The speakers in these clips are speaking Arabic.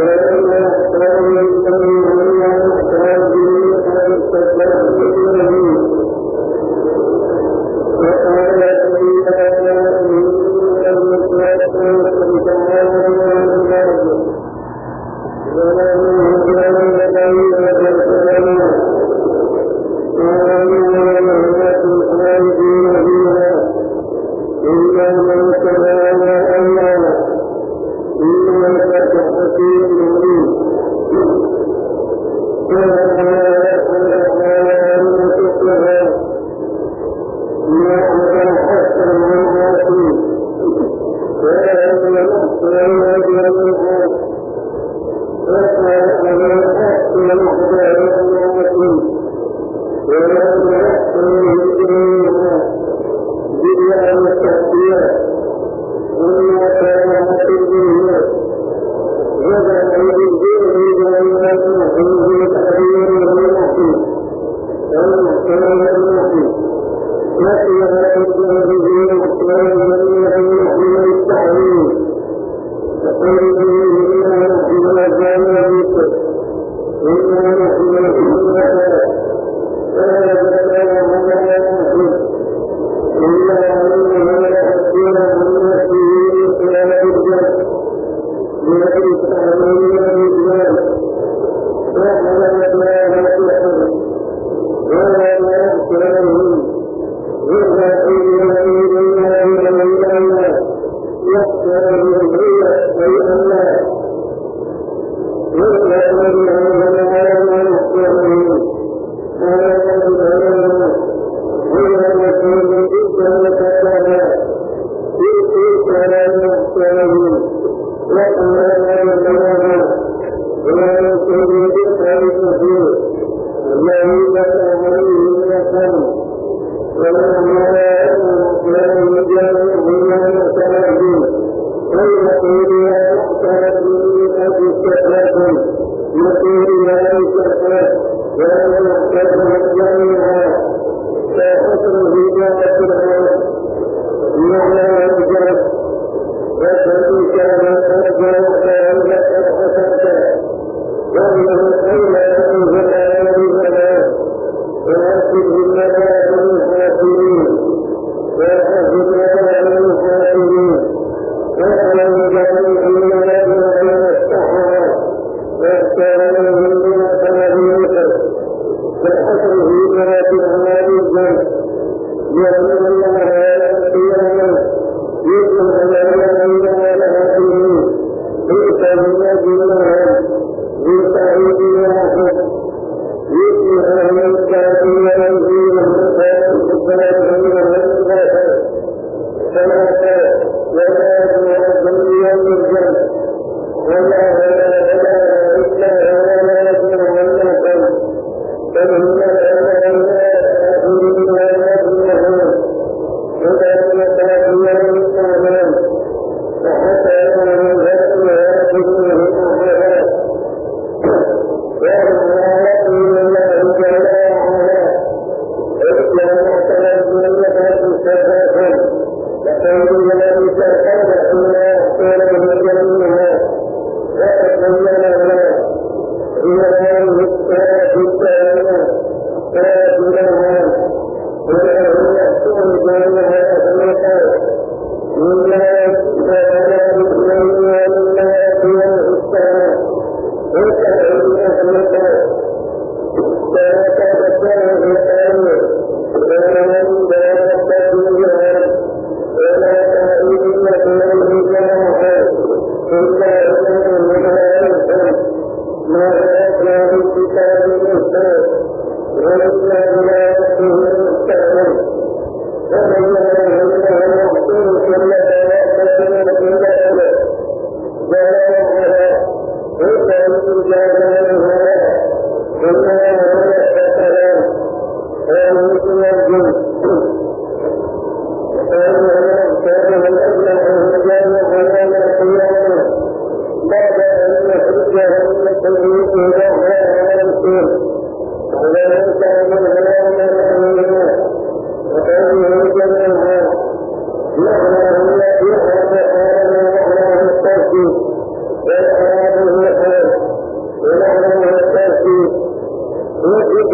والأراد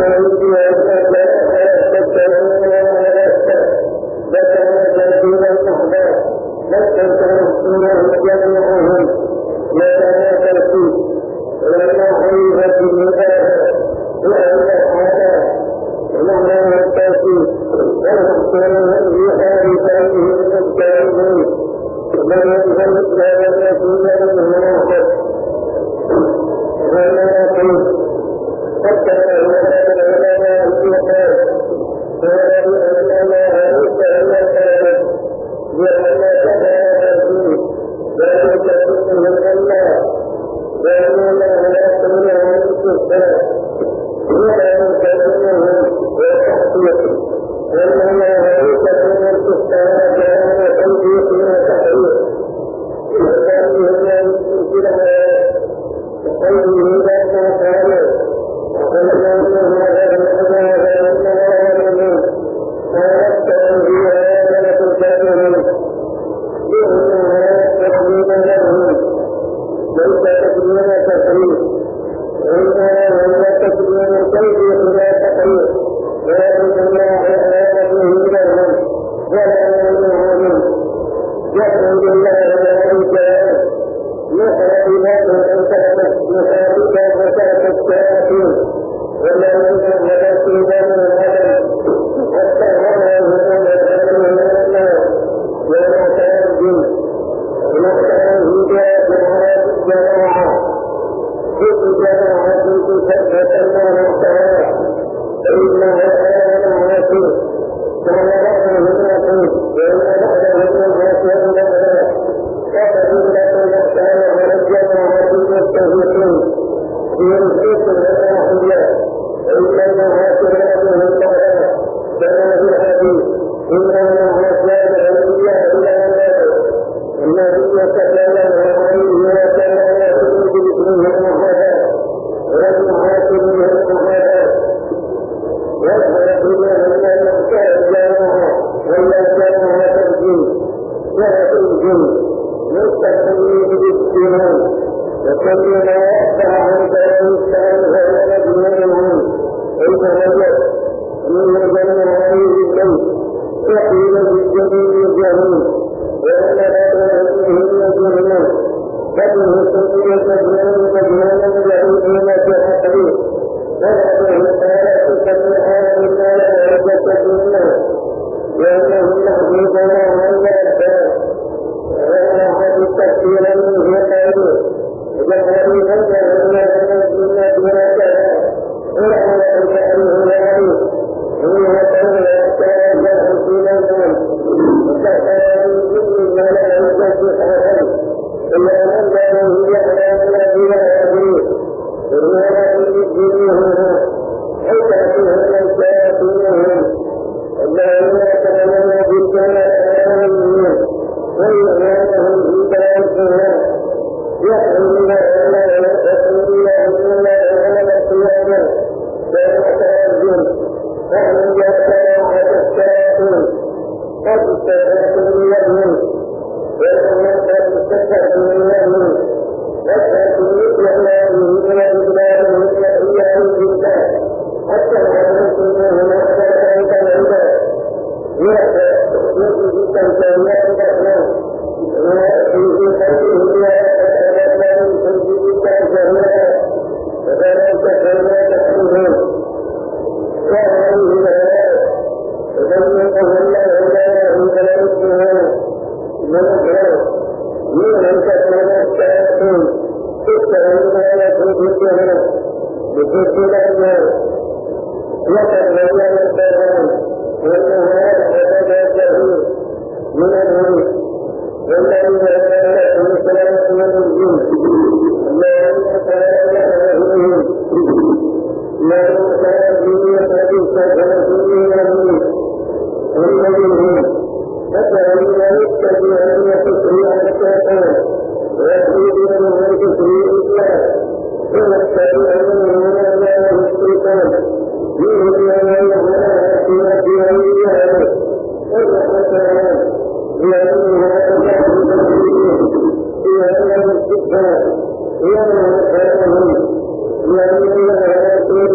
وَإِنَّ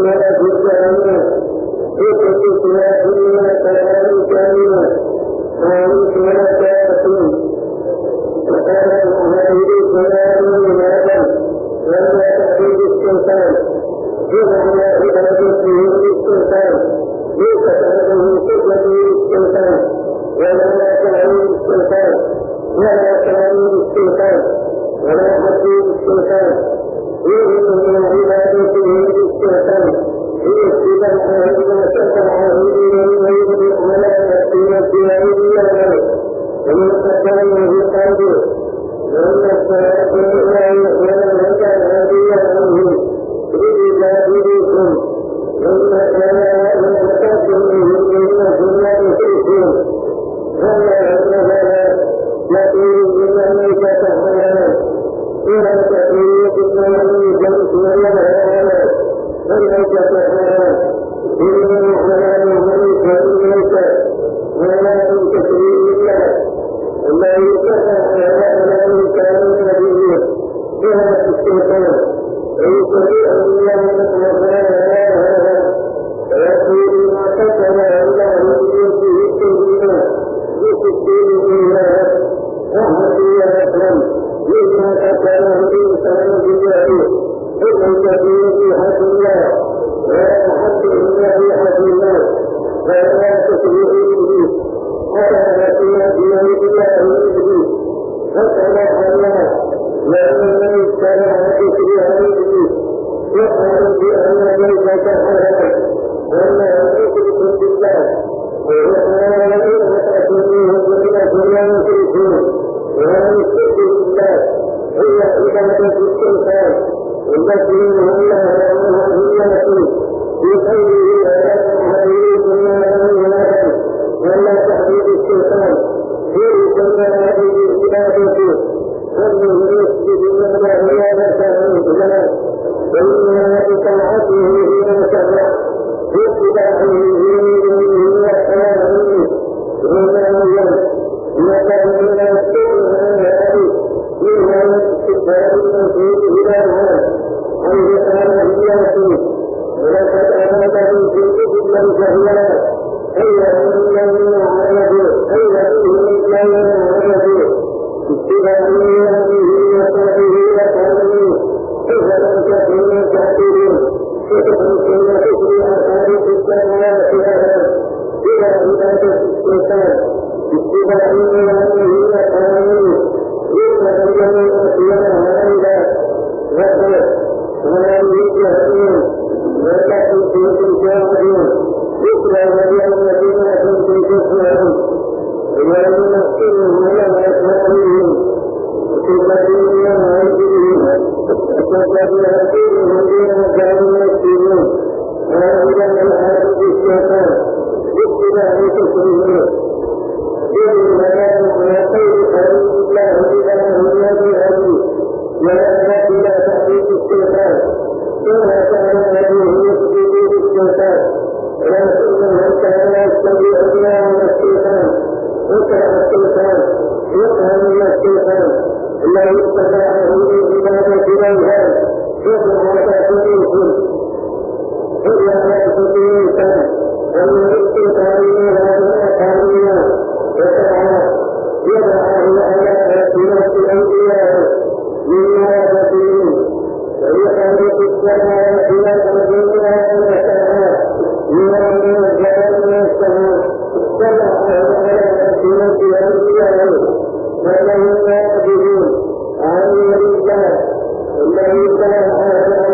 ومن يهده الله الذي كان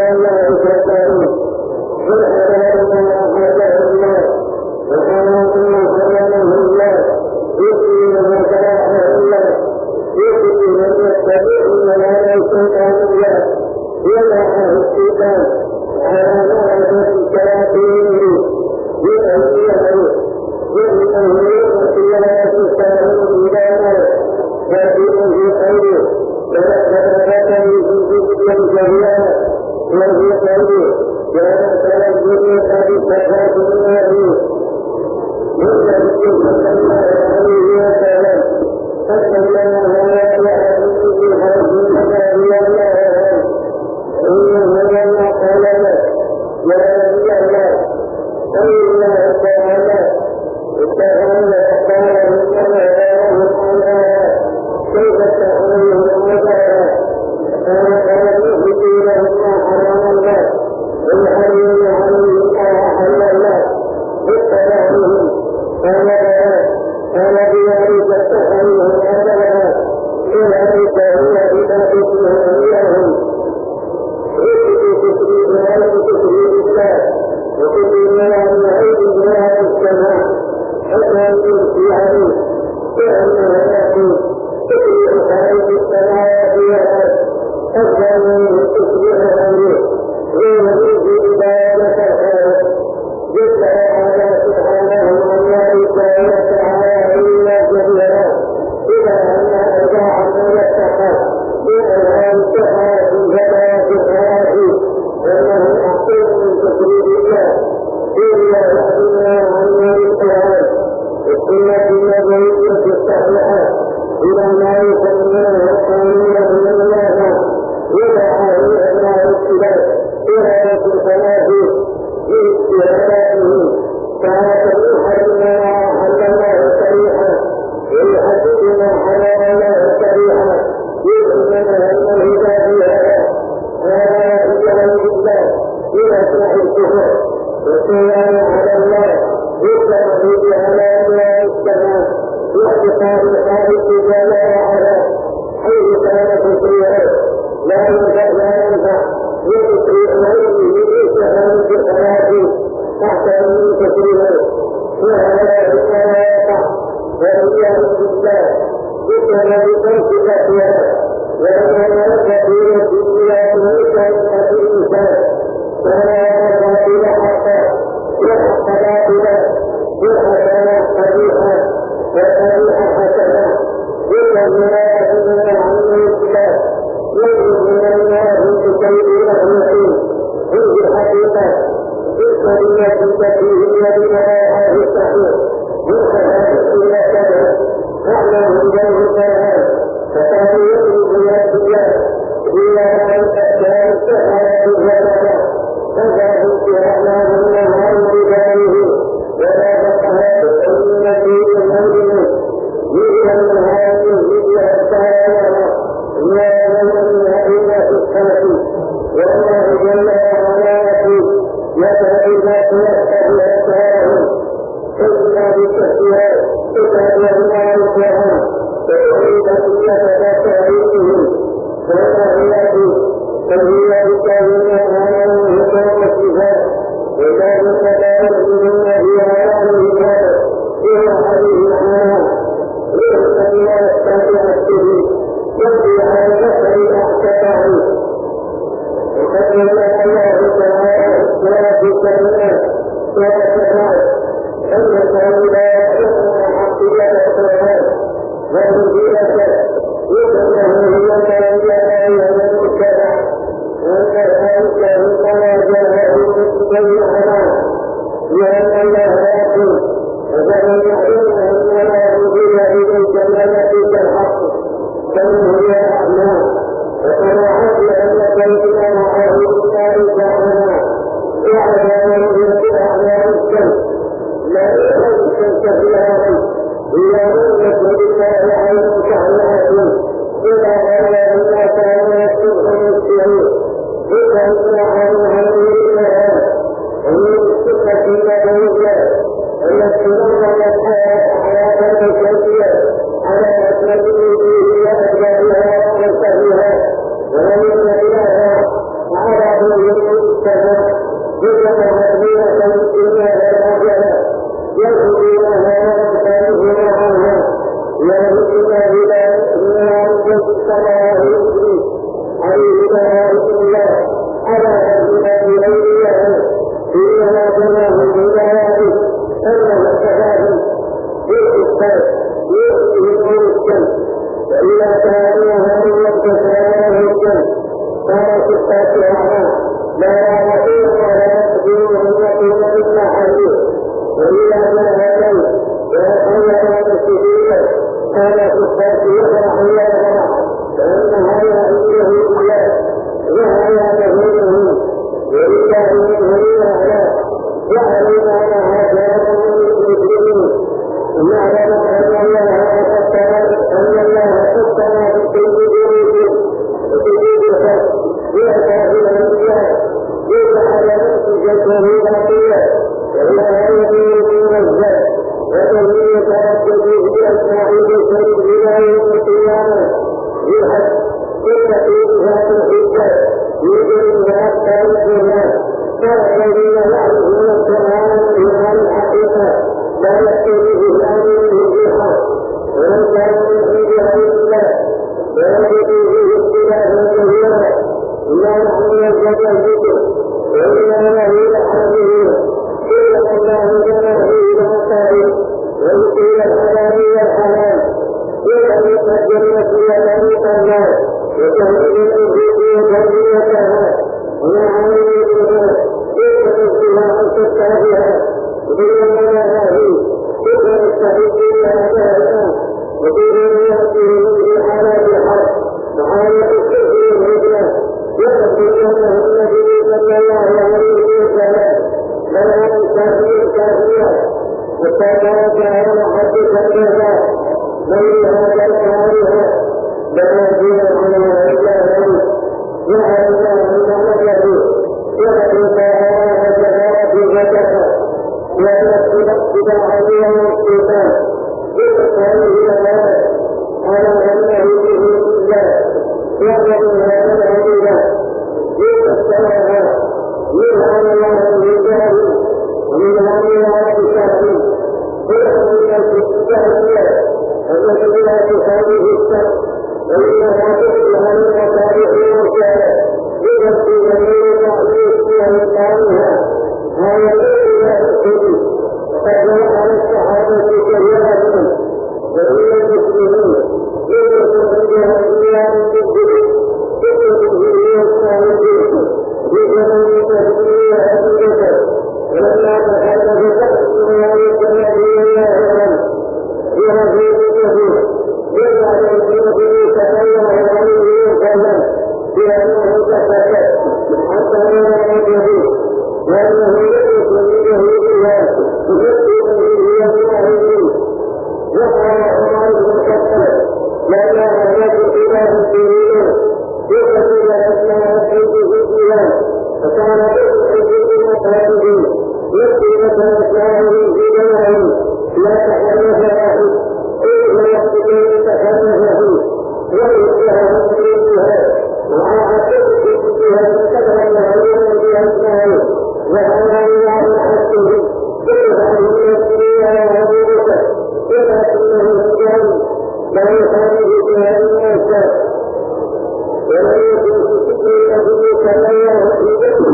ولا الله يظهرون على يعلم أنها جاءت من المسلمين ونعلم أن الله قدر بالتجديد وتجديد الخلق يأتى بالأنبياء يجعل نتيجته باقية وإلى هذه المنزل وتهي يتردد بأسماعه الكريم إلى يوم القيامة يلحق كل فيها الحجة يجريها تاريخها فالذين يعرفون القرآن بها الحقيقة لا يحتويه الأمر بالحق ولم كان يحييها إلا ويجد فيه اختلافا كثيرا إلا نحن نزكى الذكر وإنما هي لحاله إلا الله جمع فيه المصائب ويقيل الحلال والحلال إلا أن يقدم فيها طريق الله وتهديد فيه تربيتها ومعاملتها يجب فيها أن تتابعها بينما هذه تقدر التعيد بأهدافها وتقدر يأتيه من حالات الحرب وحالة الشرك والهجرة يقدر أنه النبي صلى الله عليه وسلم بلغ كافية وتابعت على محدثة لها بينها كالكارها بناديها على رجالهم يعلم أن نجدوا يغفر فهذا جهات وكفى ويكتب عليها الشيطان يقتله لها على أنه به الله يعلم هذا العلم يقتلها يلعن الله الرجال ومن عملها بشهر ويخرج الجاهلية التي لا تخالف الشر وإنها تخلها المصالح والرجال يغفر جميع تعليقها وإقامها هذا الذي لا يخرج وقد جاء على الصحابة كثيرة وإلى المسلمين يغفر جميع الجهل يغفر جميع الصالحين بجميع تهديه أبيته ولما تخلف تقسم ذلك الذي الله عنه بهذه الجهود يجعل الجهود تكلم عليه وسلم بأنه تفكر حتى لا يجهود وأنه يدرك بجهودها يفكر به الجاهلين وقال عمر بن الخطاب لما هلك إلى المسلمين يقتل أسماء الحج في الجهاد فكان بالحج بمصابه يكتب أسماءه في جمعه لا تحدث له إلا يحدث تحدثه ويؤتها مسلمها وعاقبت بها كثرا معلوما بأسمائه وهذا الله حقه كلها من يسريها وعبودك ولكنه الجهل لا يخالف بها الناس ولم يكن في سكر النبي صلى الله عليه وسلم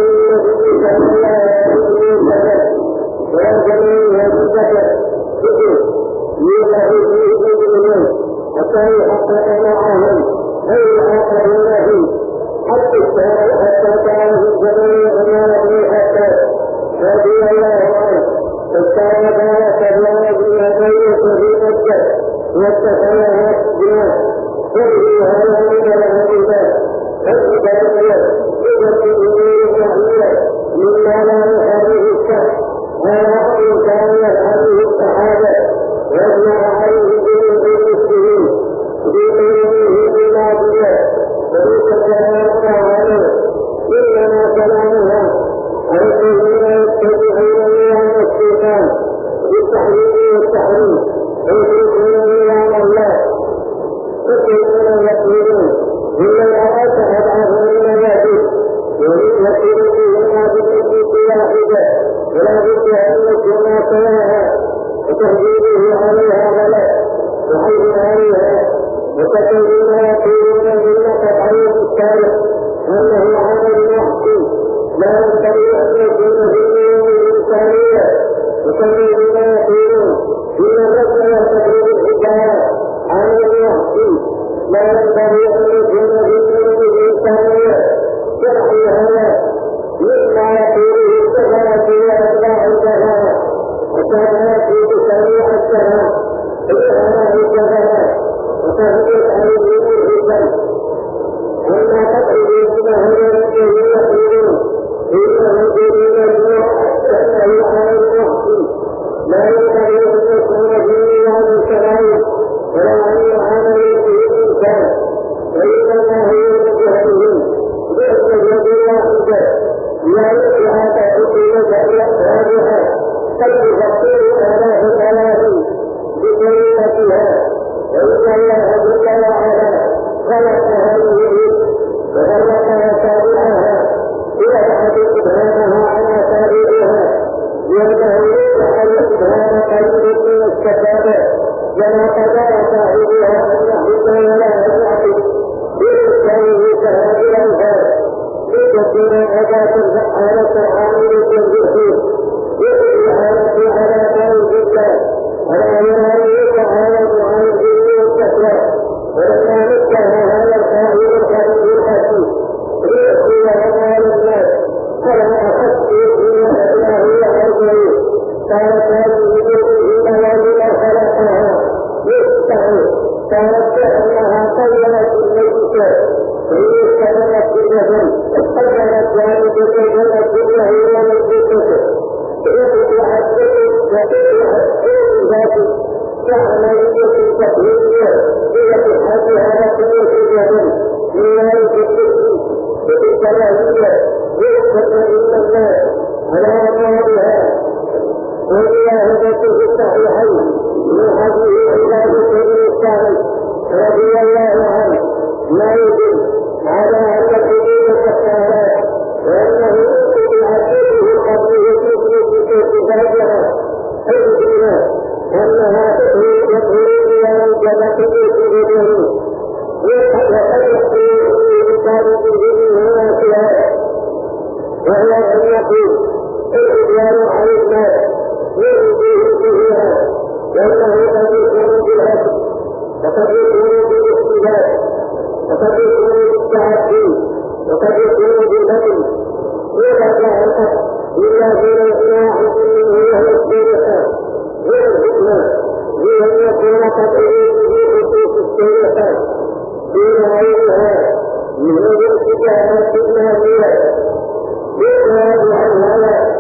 وجميع الزكاة سكر يوقع فيه بالمن حتى يحقق معهم أي يحقق الله حتى كان في الزمن أمامه حتى رضي الله عنه فكان ذلك الله بما بيت في مكة واتخذها بها تجري هذا من الهدى فالكتابية تجري إليه معلومة مما لا يخالف الشر هذا أمر كان يفعله الصحابة ويجمع عليه جميع المسلمين بإذنه بالماضية وليس كلامه عليه إنما كلامها عن الذين يتبعون نظام الشيطان بالتحريم والتحريم ويشركون نظام الله فكيفون يقولون إن الآيات أضعف من المنافق ومن يقول فيهما بالنسبة واحدة ولا بد أن يكون سواها وتهديده عليها غلط وحيث عليها وكثيرون يقولون إن تقعيد التاريخ أنه عمل محسن لا ينبغي أن يكون في اليوم الإنسانية وكثيرون يقولون إن الرسل يعتبر الحكاية عمل محسن لا ينبغي أن يكون في اليوم الإنسانية شرحي هذا مما يقوله السفرة وأتباع السفرة وكانت في تسميع السفرة إكرامه السفرة وتهديد عن الدين الحسن وما تقعد منها هنا الذين يقولون إن لأنها تأتي بأخراجها قد تفصيل آلاف الآلاف بكلمتها، وإن الله جل وعلا خلق هذه وخلق أتابعها بأحد إبهامها عن أتابعها، لأنه يجعل إبهام قليل من الشباب لما قدر صاحبها أن يحب ولا أن يعطي بإسلامه كهذه الأنفاس لتكون أداة فعالة عاملة بالخير يجري على قول الله ولا يرى تعالى عن الدين والتقوى، ولما نكه هذا القائل الكريم الحكيم ليحيي أموال الناس فلا أخذت فيما الله يعرفه قالت هذه بيده الذين خلقها يفتح قالت أنها قيمت الميتة فيستمرت بالجبل قيمت ذلك بالجبل كله ومجدته يفتح الجبل وفتح ذاته كعملية تقليدية هي بحاجها لكل الجبل من ذلك بالتلاهية يستطيع الناس على أموالها، وهي هدته الصحيحين من حديث عبادة بن الصالح رضي الله عنه ما يدل على أن الحدود كالصلاة، وأنه يؤتي بعبده قبله في صفاتها حدودها أنها تطهير إلى الجبل في بدنه وقد يحصل بطالب الدين هنا في هذا، وهو أن يقول الإديان عن الناس يؤذيه فيها، لأنه قد يكون بالأكل وقد يكون بالاستباد وقد يكون بالتعدي وقد يكون بالبطل، ولا تعرف إلا في واحد منه وهو السيئة هي الحكمة هي أن يكون قد أريده خصوص السيئة دون غيرها من الاتجاهات المالية بالغالب عن هذا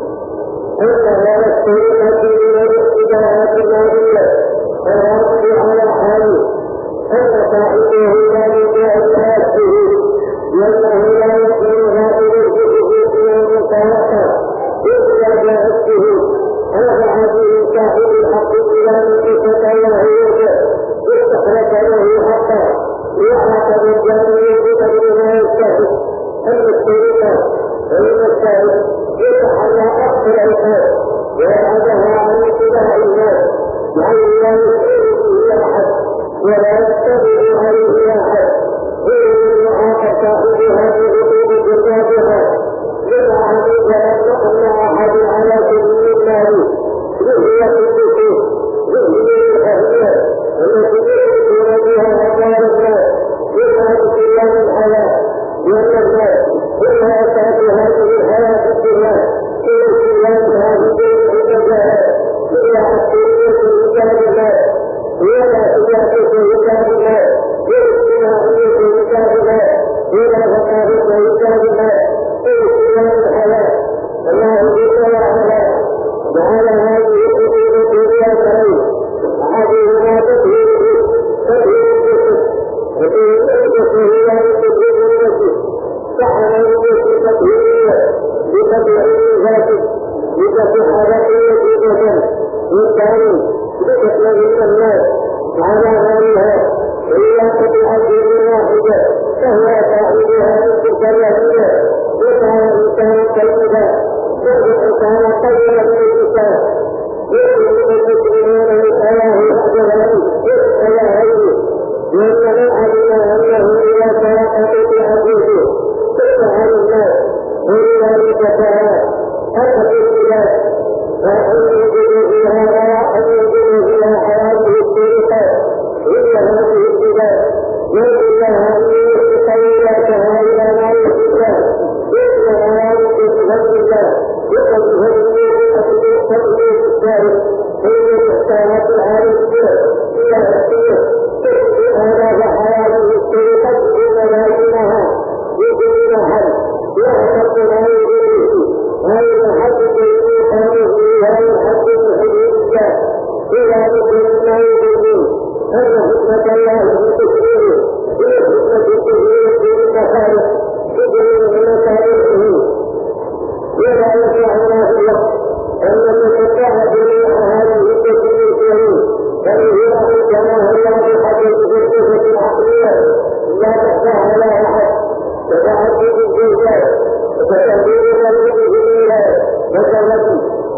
أن هذا السيئة من الاتجاهات المالية فالرد على حاله أن صاحبه لا يجاء بنفسه لأنه لا يكون هذه الجزء من المتوقع إلا بنفسه هذا عزيز صاحب الحق إلى نفسه الله يوجد استخرج له حقا يعرف بالجميع بقدر ما يستهد أن السيئة فإن السائل يتحلى أكثر الحال ويبعدها عن اتباع الناس لأن لا يسئل به أحد ولا يتبع عليه أحد وإن يعاق صاحبها بحدود جزائها لما عليك أن أحد على سبيل المال وهي النفوس وهي الأهلية التي يشركون بها أموال الناس بما بسلام الحياة، لأن الناس إما أسعد هذه الحياة الدنيا إلى سلام هذه الجزائر إلى حسنية رجال الناس ولا تجاهد رجال الناس واجتماعية رجال الناس ولا ثقافة رجال الناس إلى سلام الحياة. الله جل وعلا جعل هذه الحدود الدنيا كريم أحدهما تطهير الجسد وتطهير الجسد هي تطهير النفس كعملية تطهيرية بتطهير ذاته بتصح بقية الجسد والثاني بتطهير الناس على غيرها وإذا تبعت واحدة فهو صاحبها مثل اليهودية وكان الإنسان طيبا والإنسان طيبا بالإنسان يؤمن المسلمون بالحياة بعد لأننا علمنا أنه إذا تلقت بأبيه تفعل الناس ولذلك فعلا أخذ البلاد فأن يجد فيها وأن يجد فيها حياته السيئة إلا هذه البلاد يجب لها أن يتقيدها إلى ما يحبها إلا ذلك بفضل الله بفضل تقدير السائل حين تحتاج العالمية إلى السيئة هذا حياته السيئة إلا لكنها يجب لها يعتقد ما يجب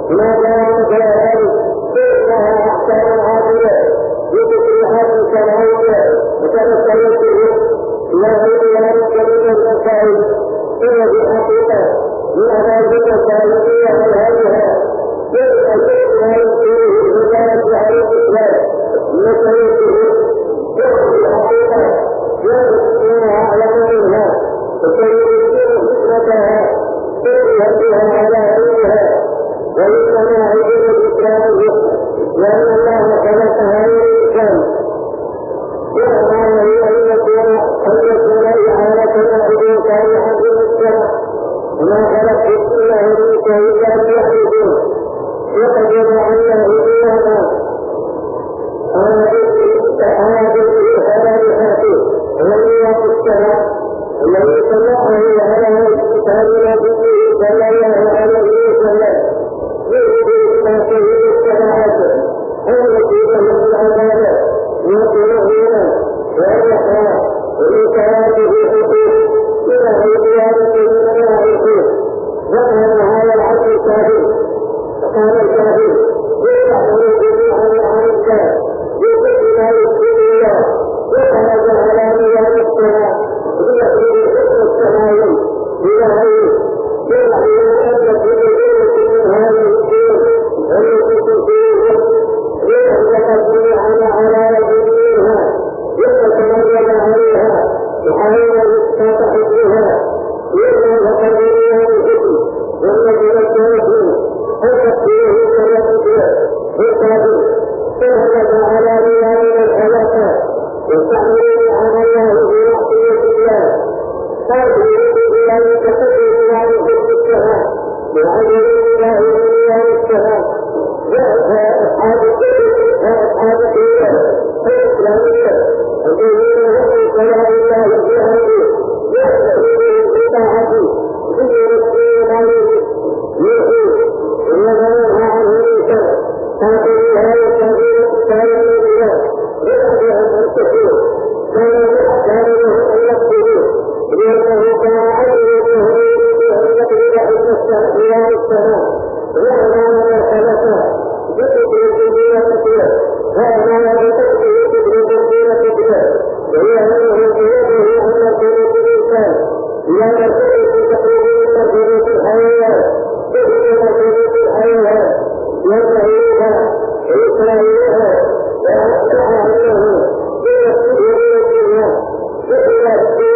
ما كان كذلك فإنها أحكام عادلة بتصريحات شرعية وتمثلت به إلى غير ذلك من المسائل. هي بحقيقة من أماكن التاريخية هذه كيف شئنا يمكنه الهداية على الإسلام نسأله بحقيقة يمكنون أعلم منها وسيمكن حكمتها سيهدها على علمها وإنما عيد الإسلام لأن الله خلقها للإسلام وأمانه أن يكون إعانة عبد صالحا للمجتمع وما خلقت إلا هديك إلا ليعبدون وقد يدعونه إيانا هذه الحوادث وليات السماء الذي صلاه على كتاب نبيه صلى الله عليه وسلم يجب إثباته للسماوات التي تمس العبادة ويطلعون ويحيى ولكواته حقوق إلى عبادة من الحقوق. وكان هذا العبد الكافر فقال الكافر يدعون جميعا عن الكافر بكل ما يسلم الله وخرج على مياه السماء ليخرج حكم السماوي إلى غيره يدعون أن كل جنة من هذه الدين التي تسيره يخرج جميعا على يدينها يتمرد عليها يحاول إسقاط حكمها يدعو تقديرها بالحكم والذي الكافر التقدير كالتقدير بالكافر تهلك على رياض الحلقة يستعملون على الله في معصية الله فاجرين بلا يتقدم الله في السماء وعجلوا الله بلا السماء وأصحاب الدين الإسلامية الذين هم صلاة الله في هذه يحتفلون بطاعته بيرسلون عليه يحيي وينهى عنه الإنسان هذه التغيير الثاني لله ويأتيها المرتفين كان له أن يقتلوه لأنه كان عدل بهرية إلى السماء وأمام الخلفاء بكثير كبيرة كبيرة وأمام بكثير كبيرة كبيرة وهي أنه بيده أن يكون الإنسان لا يكون في تقريب مرتبة الحيوان بكثير مرتبة الحيوان ينتهيها ويسرعيها ويصبح أنه بيده الدنيا وإلى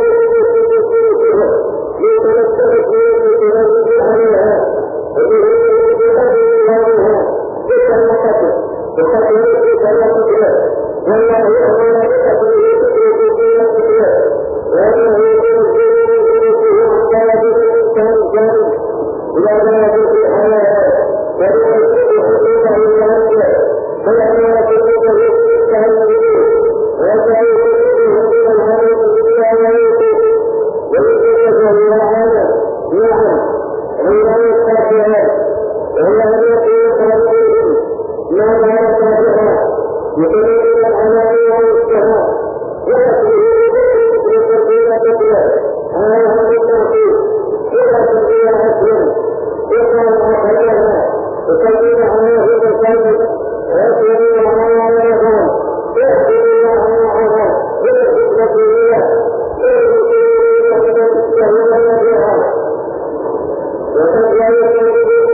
الدين ليتمسك فيه بتنزل عليها وبهذه الله بسلطته وقد يمشي سلطته والله أمر بتقليد فكره فكره وأنه ينزل من فكره عن ذلك الإنسان الجانب إلى ذلك في الحياة ويؤدي حقوقه الجانبية فلما يكون الإنسان به ويجعل حقوقه من الهدف بالله ويجب الرعاية نعم عندما التابعات والذي يكون تنبيه ما لا يتابعها يقولون العمل والسماء ويأتيه بذكر كثيرة على هم التوحيد إلى تنبيه أسلم يقال أخيرها يقيم عليه المساجد ويسلم على الرحمن يحسن الله معها بالحكمة هي وقد لا يكون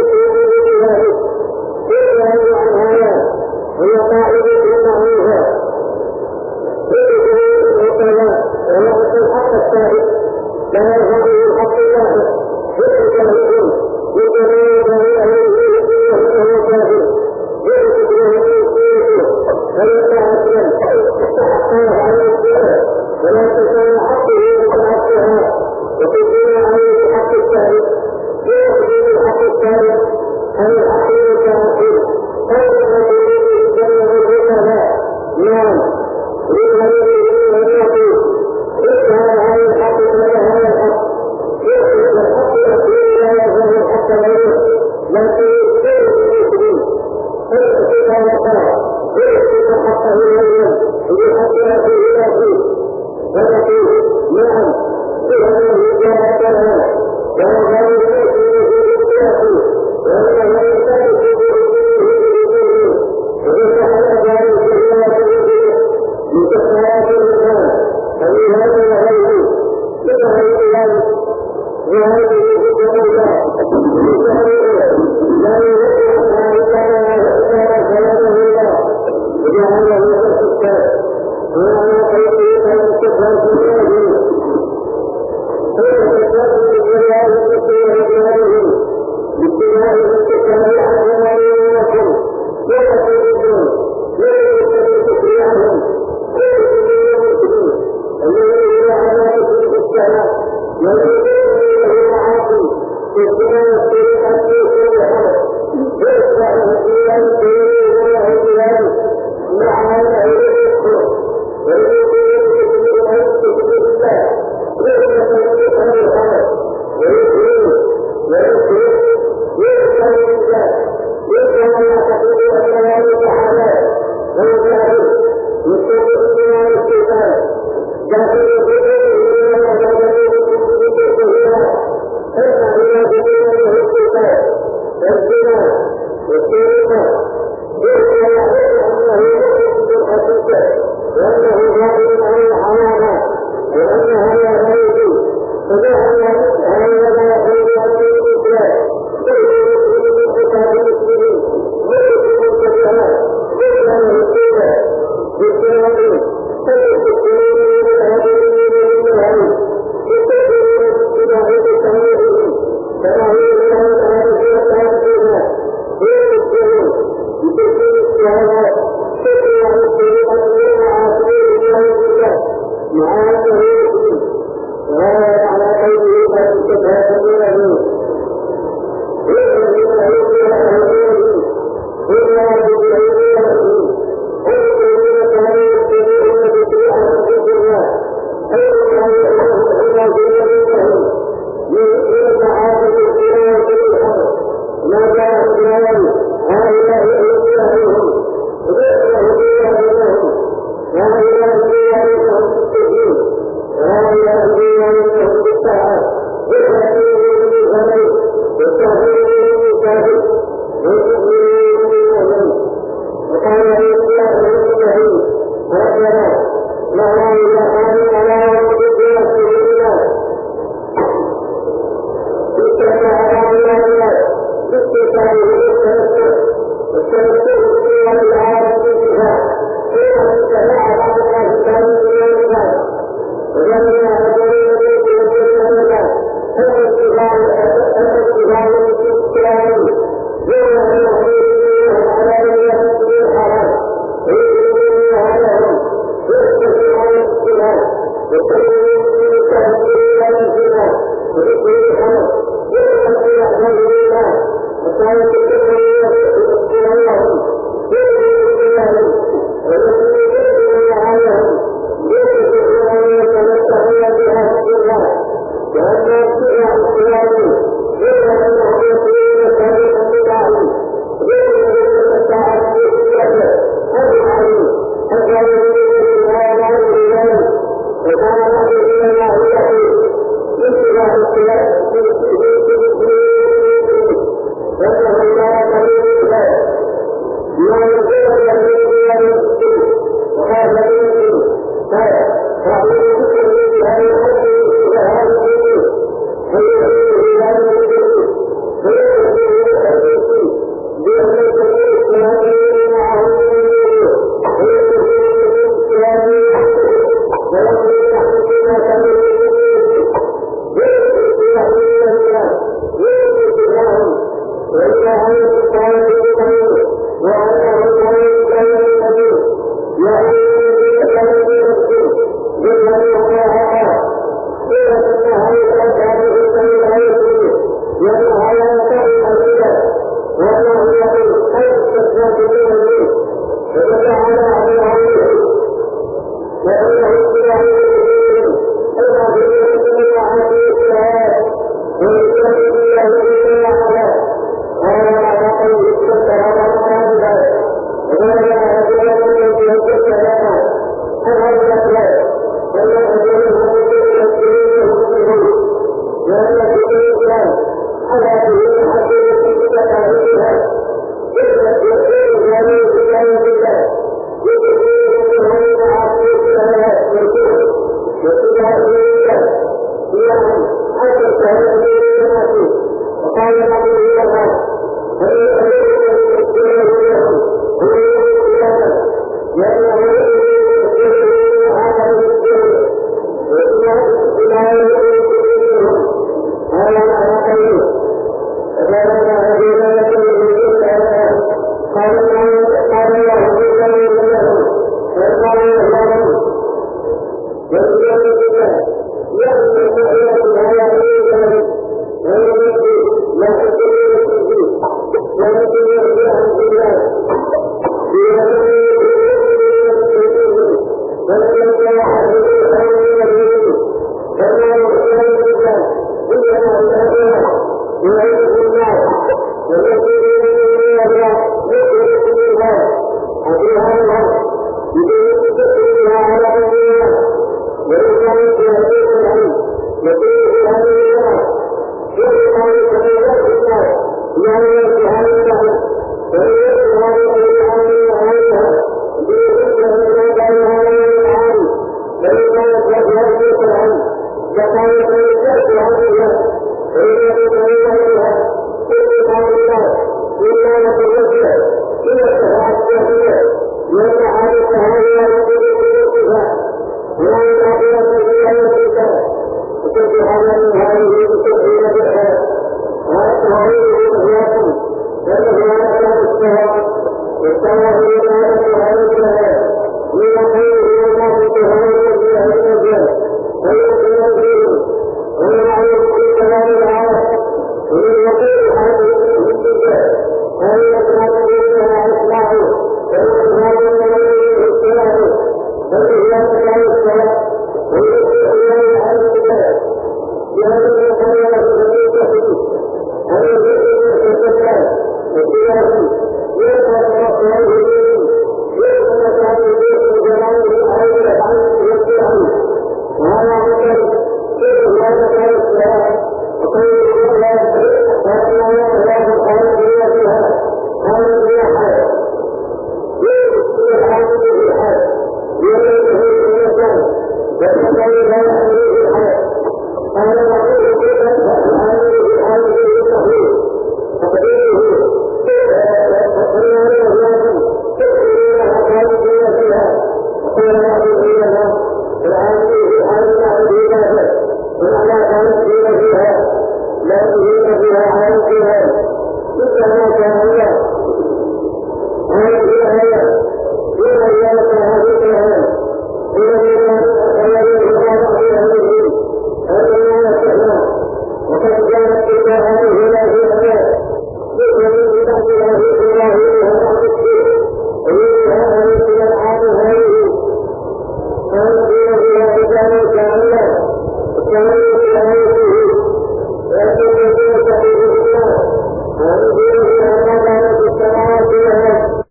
ومن يقول هذه المسجد هل يسمع